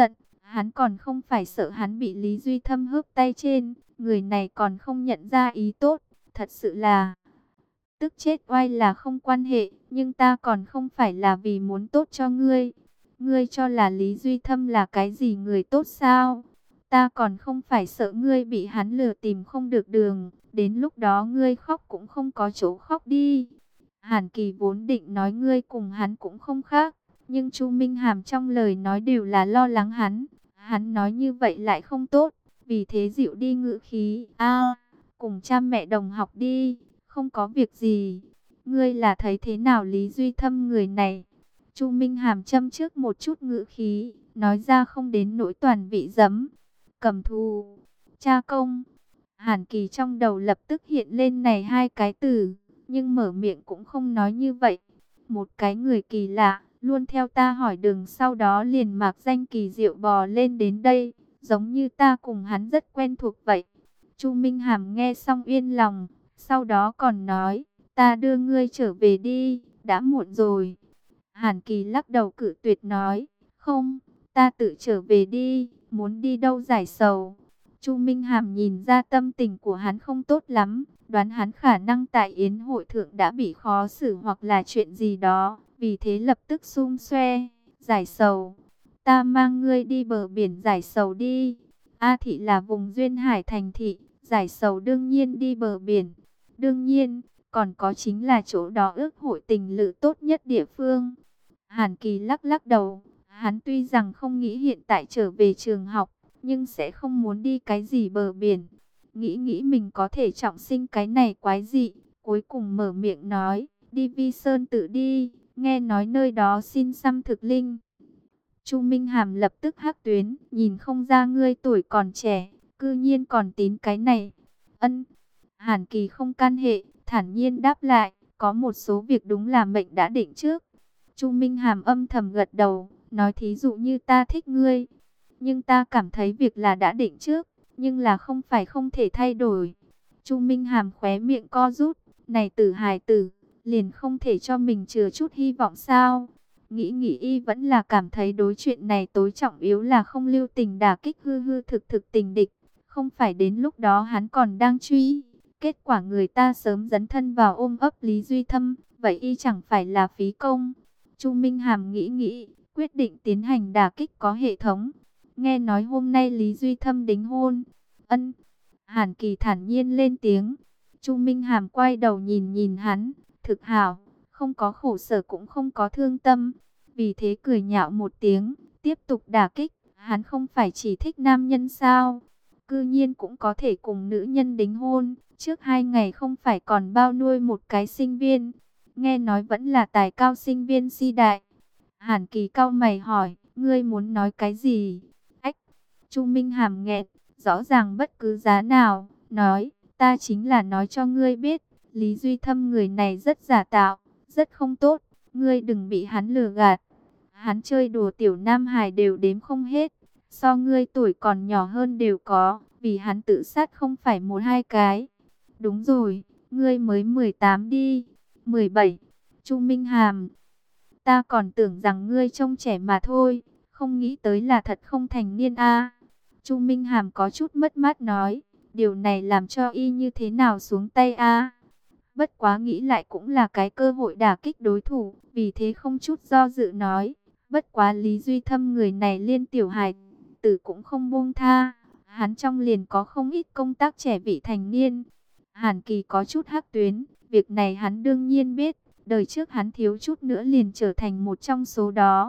Hắn còn không phải sợ hắn bị Lý Duy Thâm hớp tay trên, người này còn không nhận ra ý tốt, thật sự là tức chết oai là không quan hệ, nhưng ta còn không phải là vì muốn tốt cho ngươi. Ngươi cho là Lý Duy Thâm là cái gì người tốt sao? Ta còn không phải sợ ngươi bị hắn lừa tìm không được đường, đến lúc đó ngươi khóc cũng không có chỗ khóc đi. Hàn Kỳ vốn định nói ngươi cùng hắn cũng không khác, nhưng Chu Minh Hàm trong lời nói đều là lo lắng hắn. Hắn nói như vậy lại không tốt, vì thế dịu đi ngữ khí. A, cùng cha mẹ đồng học đi, không có việc gì. Ngươi là thấy thế nào Lý Duy Thâm người này? Chu Minh Hàm châm trước một chút ngữ khí, nói ra không đến nỗi toàn vị dấm. Cầm thù, cha công. Hàn Kỳ trong đầu lập tức hiện lên này hai cái từ, nhưng mở miệng cũng không nói như vậy. Một cái người kỳ lạ, luôn theo ta hỏi đường, sau đó liền mạc danh kỳ diệu bò lên đến đây, giống như ta cùng hắn rất quen thuộc vậy. Chu Minh Hàm nghe xong yên lòng, sau đó còn nói, ta đưa ngươi trở về đi, đã muộn rồi. Hàn Kỳ lắc đầu cự tuyệt nói, không, ta tự trở về đi, muốn đi đâu giải sầu. Chu Minh Hàm nhìn ra tâm tình của hắn không tốt lắm, đoán hắn khả năng tại yến hội thượng đã bị khó xử hoặc là chuyện gì đó, vì thế lập tức xung xoe, giải sầu. Ta mang ngươi đi bờ biển giải sầu đi. A thị là vùng duyên hải thành thị, giải sầu đương nhiên đi bờ biển. Đương nhiên, còn có chính là chỗ đó ước hội tình lữ tốt nhất địa phương. Hàn Kỳ lắc lắc đầu, hắn tuy rằng không nghĩ hiện tại trở về trường học, nhưng sẽ không muốn đi cái gì bờ biển. Nghĩ nghĩ mình có thể trọng sinh cái này quái dị, cuối cùng mở miệng nói, đi Vi Sơn tự đi, nghe nói nơi đó xin xăm thực linh. Chu Minh Hàm lập tức hắc tuyến, nhìn không ra ngươi tuổi còn trẻ, cư nhiên còn tín cái này. Ân, Hàn Kỳ không can hệ, thản nhiên đáp lại, có một số việc đúng là mệnh đã định trước. Chu Minh Hàm âm thầm gật đầu, nói thí dụ như ta thích ngươi, nhưng ta cảm thấy việc là đã định trước, nhưng là không phải không thể thay đổi. Chu Minh Hàm khóe miệng co rút, này tử hài tử, liền không thể cho mình chừa chút hy vọng sao? Nghĩ nghĩ y vẫn là cảm thấy đối chuyện này tối trọng yếu là không lưu tình đả kích hư hư thực thực tình địch, không phải đến lúc đó hắn còn đang truy. Kết quả người ta sớm dấn thân vào ôm ấp Lý Duy Thâm, vậy y chẳng phải là phí công. Chu Minh Hàm nghĩ nghĩ, quyết định tiến hành đả kích có hệ thống. Nghe nói hôm nay Lý Duy Thâm đính hôn. Ân. Hàn Kỳ thản nhiên lên tiếng. Chu Minh Hàm quay đầu nhìn nhìn hắn, thực hảo, không có khổ sở cũng không có thương tâm. Vì thế cười nhạo một tiếng, tiếp tục đả kích. Hắn không phải chỉ thích nam nhân sao? Cư nhiên cũng có thể cùng nữ nhân đính hôn. Trước hai ngày không phải còn bao nuôi một cái sinh viên, nghe nói vẫn là tài cao sinh viên si đại. Hàn Kỳ cau mày hỏi, ngươi muốn nói cái gì? Ách! Chu Minh Hàm nghẹn, rõ ràng bất cứ giá nào, nói, ta chính là nói cho ngươi biết, Lý Duy Thâm người này rất giả tạo, rất không tốt, ngươi đừng bị hắn lừa gạt. Hắn chơi đùa tiểu nam hài đều đếm không hết, so ngươi tuổi còn nhỏ hơn đều có, vì hắn tự sát không phải một hai cái. Đúng rồi, ngươi mới mười tám đi. mười bảy. Chu Minh Hàm, ta còn tưởng rằng ngươi trông trẻ mà thôi, không nghĩ tới là thật không thành niên a. Chu Minh Hàm có chút mất mát nói, điều này làm cho y như thế nào xuống tay a. Bất quá nghĩ lại cũng là cái cơ hội đả kích đối thủ, vì thế không chút do dự nói, bất quá Lý Duy Thâm người này liên tiểu hài tử cũng không buông tha, hắn trong liền có không ít công tác trẻ vị thành niên. Hàn Kỳ có chút hắc tuyến, việc này hắn đương nhiên biết, đời trước hắn thiếu chút nữa liền trở thành một trong số đó.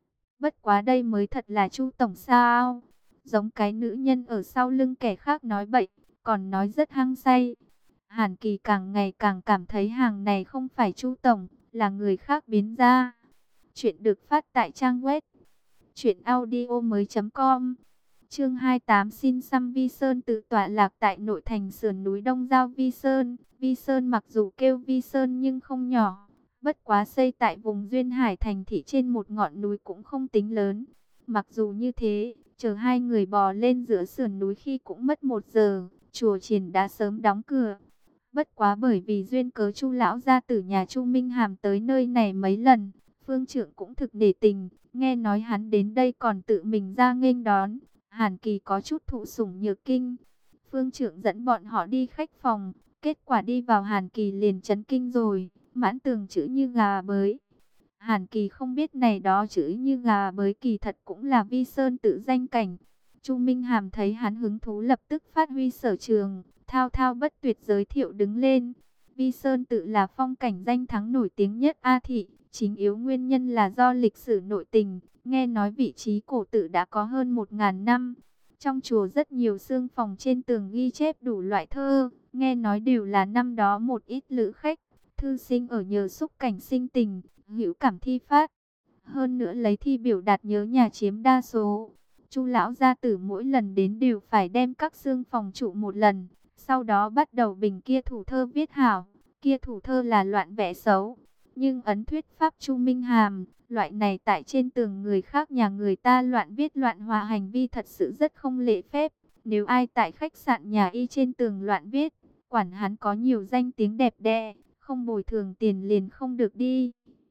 Bất quá đây mới thật là Chu tổng sao? Giống cái nữ nhân ở sau lưng kẻ khác nói bậy, còn nói rất hăng say. Hàn Kỳ càng ngày càng cảm thấy hàng này không phải Chu tổng, là người khác biến ra. Chuyện được phát tại trang web truyện audio mới.com. Chương hai mươi tám, xin xăm Vi Sơn tự tọa lạc tại nội thành sườn núi Đông Giao Vi Sơn. Vi Sơn mặc dù kêu Vi Sơn nhưng không nhỏ, bất quá xây tại vùng duyên hải thành thị trên một ngọn núi cũng không tính lớn. Mặc dù như thế, chờ hai người bò lên giữa sườn núi khi cũng mất một giờ, chùa chiền đã sớm đóng cửa. Bất quá bởi vì duyên cớ Chu lão gia tử nhà Chu Minh Hàm tới nơi này mấy lần, Phương Trượng cũng thực nể tình, nghe nói hắn đến đây còn tự mình ra nghênh đón. Hàn Kỳ có chút thụ sủng nhược kinh. Phương Trượng dẫn bọn họ đi khách phòng, kết quả đi vào Hàn Kỳ liền chấn kinh rồi, mãn tường chữ như gà bới. Hàn Kỳ không biết này đó chữ như gà bới kỳ thật cũng là vi sơn tự danh cảnh. Chu Minh Hàm thấy hắn hứng thú lập tức phát huy sở trường, thao thao bất tuyệt giới thiệu đứng lên. Vi Sơn tự là phong cảnh danh thắng nổi tiếng nhất A Thị, chính yếu nguyên nhân là do lịch sử nội tình, nghe nói vị trí cổ tự đã có hơn một ngàn năm. Trong chùa rất nhiều xương phòng trên tường ghi chép đủ loại thơ, nghe nói đều là năm đó một ít lữ khách, thư sinh ở nhờ xúc cảnh sinh tình, hữu cảm thi phát. Hơn nữa lấy thi biểu đạt nhớ nhà chiếm đa số. Chu lão gia tử mỗi lần đến đều phải đem các xương phòng trụ một lần, sau đó bắt đầu bình kia thủ thơ viết hảo, kia thủ thơ là loạn vẽ xấu. Nhưng ấn thuyết pháp Chu Minh Hàm, loại này tại trên tường người khác nhà người ta loạn viết loạn hòa hành vi thật sự rất không lễ phép. Nếu ai tại khách sạn nhà y trên tường loạn viết, quản hắn có nhiều danh tiếng đẹp đẽ, không bồi thường tiền liền không được đi.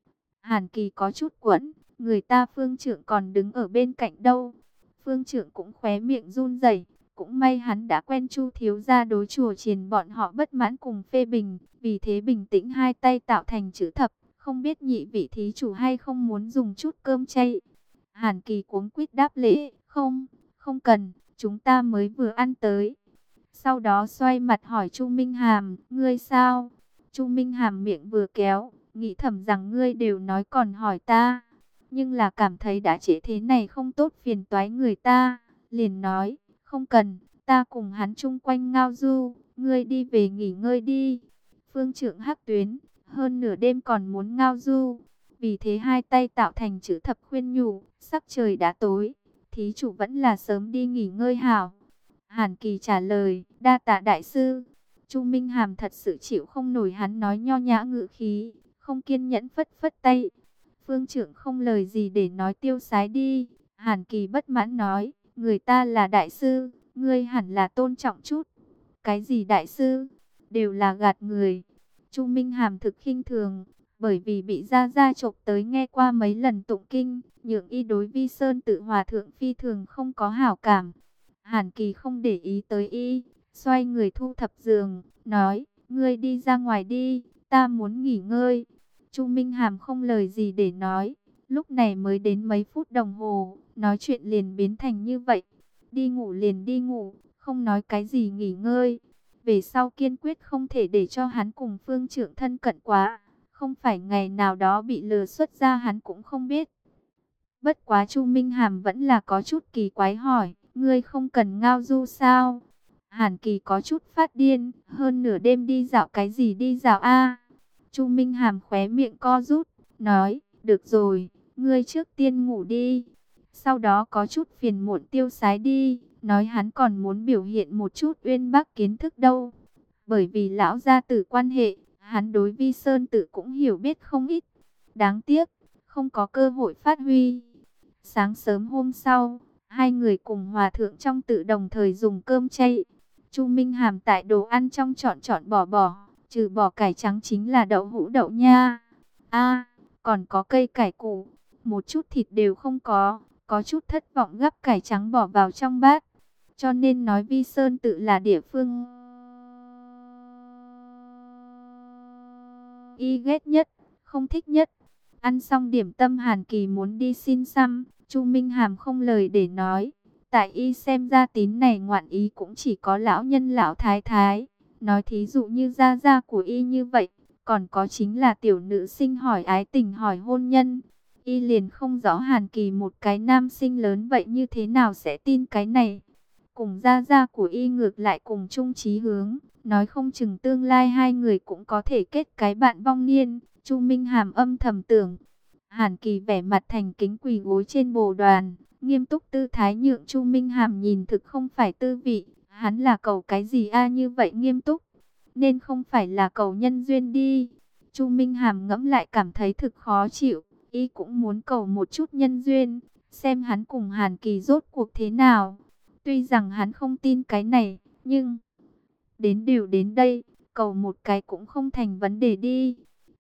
Hàn Kỳ có chút quẫn, người ta Phương Trượng còn đứng ở bên cạnh đâu. Phương Trượng cũng khóe miệng run rẩy, cũng may hắn đã quen Chu thiếu gia đối chùa chiền bọn họ bất mãn cùng phê bình, vì thế bình tĩnh hai tay tạo thành chữ thập, không biết nhị vị thí chủ hay không muốn dùng chút cơm chay. Hàn Kỳ cuống quýt đáp lễ, không, không cần, chúng ta mới vừa ăn tới. Sau đó xoay mặt hỏi Chu Minh Hàm, ngươi sao? Chu Minh Hàm miệng vừa kéo, nghĩ thầm rằng ngươi đều nói còn hỏi ta, nhưng là cảm thấy đã trễ thế này không tốt phiền toái người ta, liền nói, không cần, ta cùng hắn chung quanh ngao du, ngươi đi về nghỉ ngơi đi. Phương Trượng hắc tuyến, hơn nửa đêm còn muốn ngao du, vì thế hai tay tạo thành chữ thập khuyên nhủ, sắc trời đã tối, thí chủ vẫn là sớm đi nghỉ ngơi hảo. Hàn Kỳ trả lời, đa tạ đại sư. Chu Minh Hàm thật sự chịu không nổi hắn nói nho nhã ngữ khí, không kiên nhẫn phất phất tay. Phương Trượng không lời gì để nói tiêu sái đi. Hàn Kỳ bất mãn nói, người ta là đại sư, ngươi hẳn là tôn trọng chút. Cái gì đại sư, đều là gạt người. Chu Minh Hàm thực khinh thường, bởi vì bị Gia Gia chộp tới nghe qua mấy lần tụng kinh, nhượng y đối Vi Sơn tự hòa thượng phi thường không có hảo cảm. Hàn Kỳ không để ý tới y, xoay người thu thập giường, nói, ngươi đi ra ngoài đi, ta muốn nghỉ ngơi. Chu Minh Hàm không lời gì để nói, lúc này mới đến mấy phút đồng hồ, nói chuyện liền biến thành như vậy. Đi ngủ liền đi ngủ, không nói cái gì nghỉ ngơi. Về sau kiên quyết không thể để cho hắn cùng Phương Trượng thân cận quá, không phải ngày nào đó bị lừa xuất ra hắn cũng không biết. Bất quá Chu Minh Hàm vẫn là có chút kỳ quái hỏi, ngươi không cần ngao du sao? Hàn Kỳ có chút phát điên, hơn nửa đêm đi dạo cái gì đi dạo a? Chu Minh Hàm khóe miệng co rút, nói, được rồi, ngươi trước tiên ngủ đi. Sau đó có chút phiền muộn tiêu sái đi, nói hắn còn muốn biểu hiện một chút uyên bác kiến thức đâu. Bởi vì lão gia tử quan hệ, hắn đối Vi Sơn Tự cũng hiểu biết không ít. Đáng tiếc, không có cơ hội phát huy. Sáng sớm hôm sau, hai người cùng hòa thượng trong tự đồng thời dùng cơm chay. Chu Minh Hàm tại đồ ăn trong chọn chọn bỏ bỏ, trừ bỏ cải trắng chính là đậu hũ đậu nha. A, còn có cây cải củ, một chút thịt đều không có, có chút thất vọng gắp cải trắng bỏ vào trong bát. Cho nên nói Vi Sơn Tự là địa phương y ghét nhất, không thích nhất. Ăn xong điểm tâm Hàn Kỳ muốn đi xin xăm, Chu Minh Hàm không lời để nói. Tại y xem ra tín này ngoạn ý cũng chỉ có lão nhân lão thái thái. Nói thí dụ như gia gia của y như vậy, còn có chính là tiểu nữ sinh hỏi ái tình hỏi hôn nhân. Y liền không rõ Hàn Kỳ một cái nam sinh lớn vậy như thế nào sẽ tin cái này. Cùng gia gia của y ngược lại cùng chung chí hướng, nói không chừng tương lai hai người cũng có thể kết cái bạn vong niên. Chu Minh Hàm âm thầm tưởng. Hàn Kỳ vẻ mặt thành kính quỳ gối trên bồ đoàn, nghiêm túc tư thái nhượng Chu Minh Hàm nhìn thực không phải tư vị. Hắn là cầu cái gì a như vậy nghiêm túc, nên không phải là cầu nhân duyên đi. Chu Minh Hàm ngẫm lại cảm thấy thực khó chịu, y cũng muốn cầu một chút nhân duyên, xem hắn cùng Hàn Kỳ rốt cuộc thế nào. Tuy rằng hắn không tin cái này, nhưng đến điều đến đây, cầu một cái cũng không thành vấn đề đi.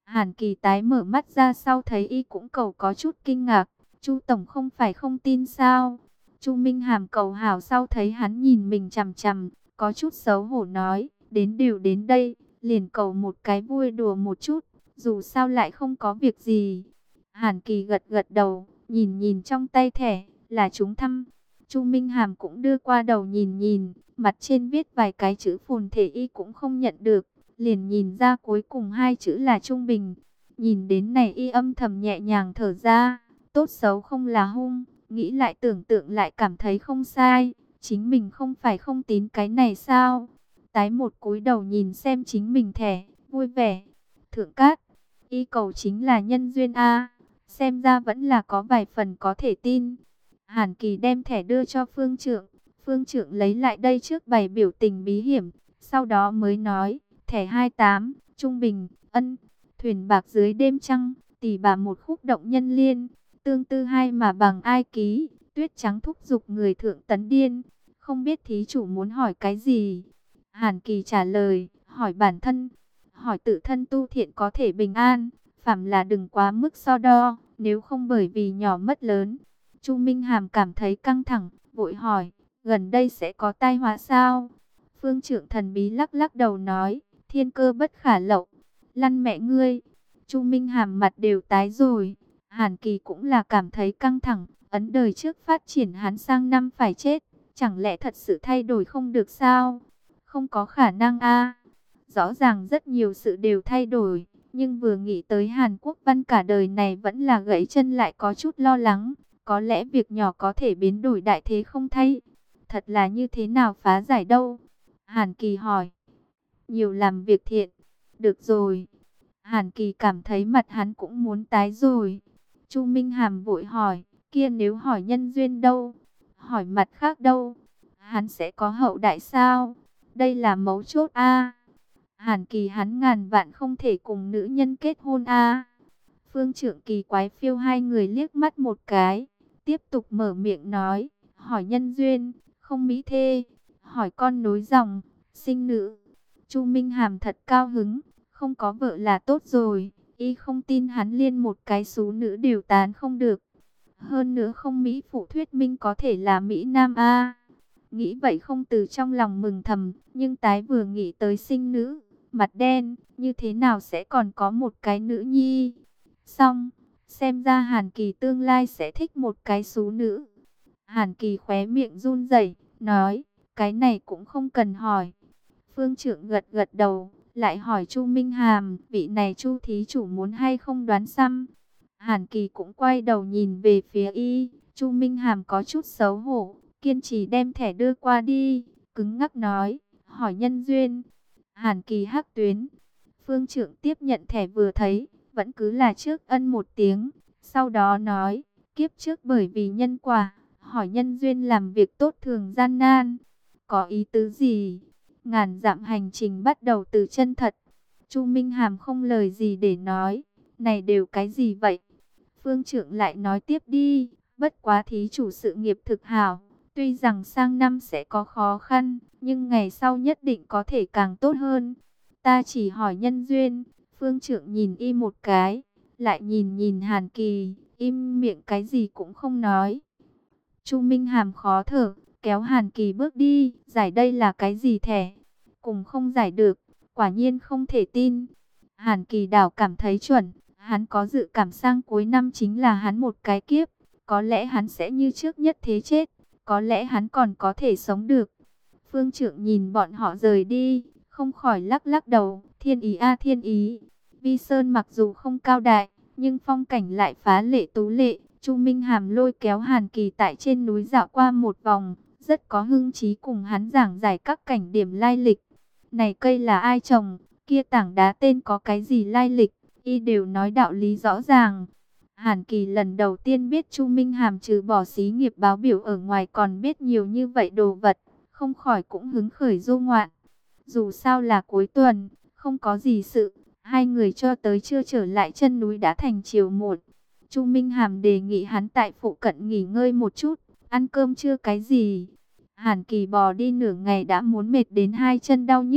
Hàn Kỳ tái mở mắt ra sau thấy y cũng cầu có chút kinh ngạc. Chu tổng không phải không tin sao? Chu Minh Hàm cầu hảo sau thấy hắn nhìn mình chằm chằm, có chút xấu hổ nói, đến đều đến đây, liền cầu một cái vui đùa một chút, dù sao lại không có việc gì. Hàn Kỳ gật gật đầu, nhìn nhìn trong tay thẻ, là trúng thăm. Chu Minh Hàm cũng đưa qua đầu nhìn nhìn, mặt trên viết vài cái chữ phồn thể y cũng không nhận được, liền nhìn ra cuối cùng hai chữ là trung bình. Nhìn đến này y âm thầm nhẹ nhàng thở ra, tốt xấu không là hung, nghĩ lại tưởng tượng lại cảm thấy không sai, chính mình không phải không tín cái này sao? Tái một cúi đầu nhìn xem chính mình thẻ, vui vẻ. Thượng Cát, y cầu chính là nhân duyên a, xem ra vẫn là có vài phần có thể tin. Hàn Kỳ đem thẻ đưa cho Phương Trượng, Phương Trượng lấy lại đây trước bày biểu tình bí hiểm, sau đó mới nói, thẻ hai tám, trung bình, ân, thuyền bạc dưới đêm trăng, tỷ bà một khúc động nhân liên, tương tư hai mà bằng ai ký, tuyết trắng thúc giục người thượng tấn điên, không biết thí chủ muốn hỏi cái gì. Hàn Kỳ trả lời, hỏi bản thân, hỏi tự thân tu thiện có thể bình an, phàm là đừng quá mức so đo, nếu không bởi vì nhỏ mất lớn. Chu Minh Hàm cảm thấy căng thẳng, vội hỏi, gần đây sẽ có tai họa sao? Phương Trượng thần bí lắc lắc đầu nói, thiên cơ bất khả lậu, lăn mẹ ngươi. Chu Minh Hàm mặt đều tái rồi, Hàn Kỳ cũng là cảm thấy căng thẳng, ấn đời trước phát triển hắn sang năm phải chết, chẳng lẽ thật sự thay đổi không được sao? Không có khả năng a. Rõ ràng rất nhiều sự đều thay đổi, nhưng vừa nghĩ tới Hàn Quốc Văn cả đời này vẫn là gãy chân lại có chút lo lắng, có lẽ việc nhỏ có thể biến đổi đại thế không thay. Thật là như thế nào phá giải đâu? Hàn Kỳ hỏi. Nhiều làm việc thiện. Được rồi. Hàn Kỳ cảm thấy mặt hắn cũng muốn tái rồi. Chu Minh Hàm vội hỏi, kia nếu hỏi nhân duyên đâu? Hỏi mặt khác đâu? Hắn sẽ có hậu đại sao? Đây là mấu chốt a. Hàn Kỳ hắn ngàn vạn không thể cùng nữ nhân kết hôn a. Phương Trượng kỳ quái phiêu hai người liếc mắt một cái, tiếp tục mở miệng nói, hỏi nhân duyên, không mỹ thê, hỏi con nối dòng, sinh nữ. Chu Minh Hàm thật cao hứng, không có vợ là tốt rồi, y không tin hắn liên một cái số nữ đều tán không được. Hơn nữa không mỹ phụ thuyết minh có thể là mỹ nam a. Nghĩ vậy không từ trong lòng mừng thầm, nhưng tái vừa nghĩ tới sinh nữ, mặt đen, như thế nào sẽ còn có một cái nữ nhi. Xong, xem ra Hàn Kỳ tương lai sẽ thích một cái số nữ. Hàn Kỳ khóe miệng run rẩy, nói, cái này cũng không cần hỏi. Phương Trượng gật gật đầu, lại hỏi Chu Minh Hàm, vị này Chu thí chủ muốn hay không đoán xăm. Hàn Kỳ cũng quay đầu nhìn về phía y, Chu Minh Hàm có chút xấu hổ, kiên trì đem thẻ đưa qua đi, cứng ngắc nói, hỏi nhân duyên. Hàn Kỳ hắc tuyến. Phương Trượng tiếp nhận thẻ vừa thấy, vẫn cứ là trước ân một tiếng, sau đó nói, kiếp trước bởi vì nhân quả, hỏi nhân duyên làm việc tốt thường gian nan. Có ý tứ gì? Ngàn dặm hành trình bắt đầu từ chân thật. Chu Minh Hàm không lời gì để nói, này đều cái gì vậy? Phương Trượng lại nói tiếp đi, bất quá thí chủ sự nghiệp thực hảo, tuy rằng sang năm sẽ có khó khăn, nhưng ngày sau nhất định có thể càng tốt hơn. Ta chỉ hỏi nhân duyên. Phương Trượng nhìn y một cái, lại nhìn nhìn Hàn Kỳ, im miệng cái gì cũng không nói. Chu Minh Hàm khó thở, kéo Hàn Kỳ bước đi, giải đây là cái gì thẻ? Cùng không giải được, quả nhiên không thể tin. Hàn Kỳ đảo cảm thấy chuẩn, hắn có dự cảm sang cuối năm chính là hắn một cái kiếp, có lẽ hắn sẽ như trước nhất thế chết, có lẽ hắn còn có thể sống được. Phương Trượng nhìn bọn họ rời đi, không khỏi lắc lắc đầu, thiên ý a thiên ý. Vi Sơn mặc dù không cao đại, nhưng phong cảnh lại phá lệ tú lệ. Chu Minh Hàm lôi kéo Hàn Kỳ tại trên núi dạo qua một vòng, rất có hứng chí cùng hắn giảng giải các cảnh điểm lai lịch. Này cây là ai trồng, kia tảng đá tên có cái gì lai lịch, y đều nói đạo lý rõ ràng. Hàn Kỳ lần đầu tiên biết Chu Minh Hàm trừ bỏ xí nghiệp báo biểu ở ngoài còn biết nhiều như vậy đồ vật, không khỏi cũng hứng khởi du ngoạn. Dù sao là cuối tuần, không có gì sự, hai người cho tới chưa trở lại chân núi đã thành chiều muộn. Chu Minh Hàm đề nghị hắn tại phụ cận nghỉ ngơi một chút, ăn cơm trưa cái gì. Hàn Kỳ bò đi nửa ngày đã muốn mệt đến hai chân đau nhức,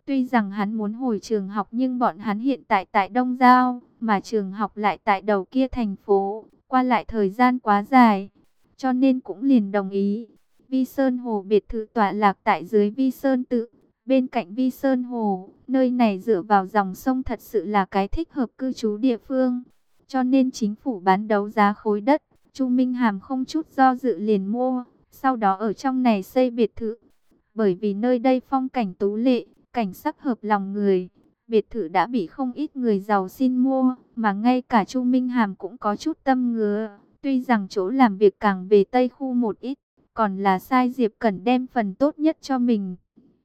Tuy rằng hắn muốn hồi trường học nhưng bọn hắn hiện tại tại Đông Giao, mà trường học lại tại đầu kia thành phố, qua lại thời gian quá dài, cho nên cũng liền đồng ý. Vi Sơn Hồ biệt thự tọa lạc tại dưới Vi Sơn Tự, bên cạnh Vi Sơn Hồ, nơi này dựa vào dòng sông thật sự là cái thích hợp cư trú địa phương. Cho nên chính phủ bán đấu giá khối đất, Chu Minh Hàm không chút do dự liền mua, sau đó ở trong này xây biệt thự. Bởi vì nơi đây phong cảnh tú lệ, cảnh sắc hợp lòng người, biệt thự đã bị không ít người giàu xin mua, mà ngay cả Chu Minh Hàm cũng có chút tâm ngứa. Tuy rằng chỗ làm việc càng về Tây khu một ít, còn là sai Diệp Cẩn đem phần tốt nhất cho mình.